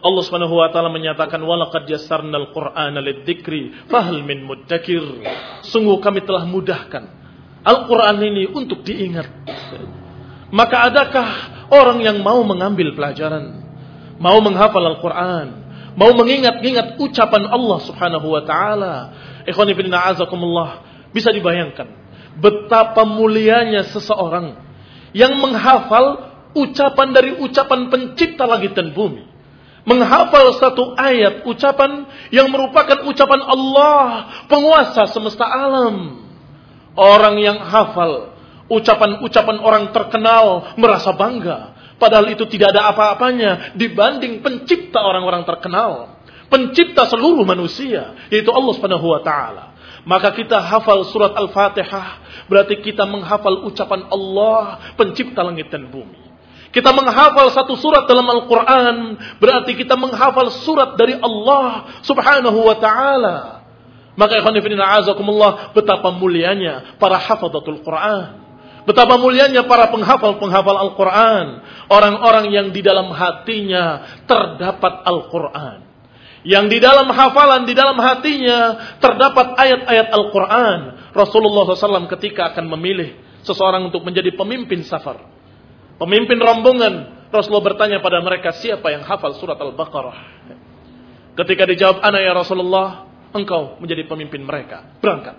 Allah Subhanahu wa taala menyatakan walaqad yassarnal Qur'ana lidzikri fahal min muddakir. Sungguh kami telah mudahkan Al-Qur'an ini untuk diingat. Maka adakah orang yang mau mengambil pelajaran, mau menghafal Al-Qur'an, mau mengingat-ingat ucapan Allah Subhanahu wa taala? Ikhwani fillah azakumullah, bisa dibayangkan betapa mulianya seseorang yang menghafal ucapan dari ucapan pencipta langit dan bumi. Menghafal satu ayat ucapan yang merupakan ucapan Allah, penguasa semesta alam. Orang yang hafal ucapan-ucapan orang terkenal merasa bangga. Padahal itu tidak ada apa-apanya dibanding pencipta orang-orang terkenal. Pencipta seluruh manusia, yaitu Allah Subhanahu wa taala. Maka kita hafal surat Al-Fatihah, berarti kita menghafal ucapan Allah, pencipta langit dan bumi. Kita menghafal satu surat dalam Al-Quran, berarti kita menghafal surat dari Allah Subhanahu wa ta'ala. Maka ikhwan fillah azakumullah, betapa mulianya para hafadhatul Quran. Betapa mulianya para penghafal-penghafal Al-Quran. Orang-orang yang di dalam hatinya terdapat Al-Quran. Yang di dalam hafalan, di dalam hatinya terdapat ayat-ayat Al-Quran. Rasulullah SAW ketika akan memilih seseorang untuk menjadi pemimpin safar, pemimpin rombongan, Rasulullah bertanya pada mereka, siapa yang hafal surat Al-Baqarah? Ketika dijawab, ana ya Rasulullah, engkau menjadi pemimpin mereka. Berangkat.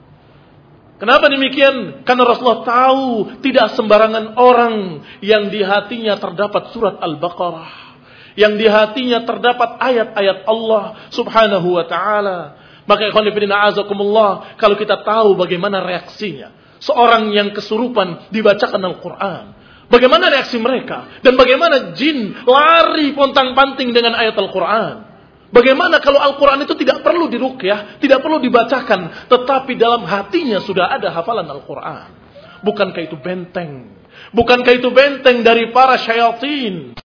Kenapa demikian? Karena Rasulullah tahu tidak sembarangan orang yang di hatinya terdapat surat Al-Baqarah, yang di hatinya terdapat ayat-ayat Allah Subhanahu wa ta'ala. Maka ikhwan fillah azakumullah, kalau kita tahu bagaimana reaksinya seorang yang kesurupan dibacakan Al-Quran, bagaimana reaksi mereka, dan bagaimana jin lari pontang-panting dengan ayat Al-Quran. Bagaimana kalau Al-Quran itu tidak perlu diruqyah, tidak perlu dibacakan, tetapi dalam hatinya sudah ada hafalan Al-Quran. Bukankah itu benteng? Bukankah itu benteng dari para syayatin?